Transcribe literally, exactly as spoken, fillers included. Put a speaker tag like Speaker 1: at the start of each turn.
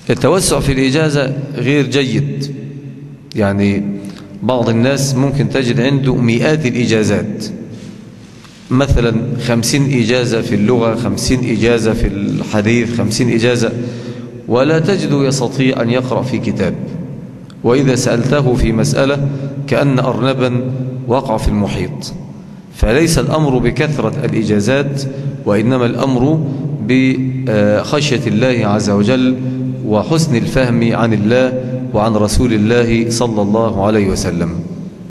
Speaker 1: التوسع في الإجازة غير جيد. يعني بعض الناس ممكن تجد عنده مئات الإجازات، مثلا خمسين إجازة في اللغة، خمسين إجازة في الحديث، خمسين إجازة، ولا تجد يستطيع أن يقرأ في كتاب. وإذا سألته في مسألة كأن أرنبا وقع في المحيط. فليس الأمر بكثرة الإجازات، وإنما الأمر بخشية الله عز وجل وحسن الفهم عن الله وعن رسول الله صلى الله عليه وسلم.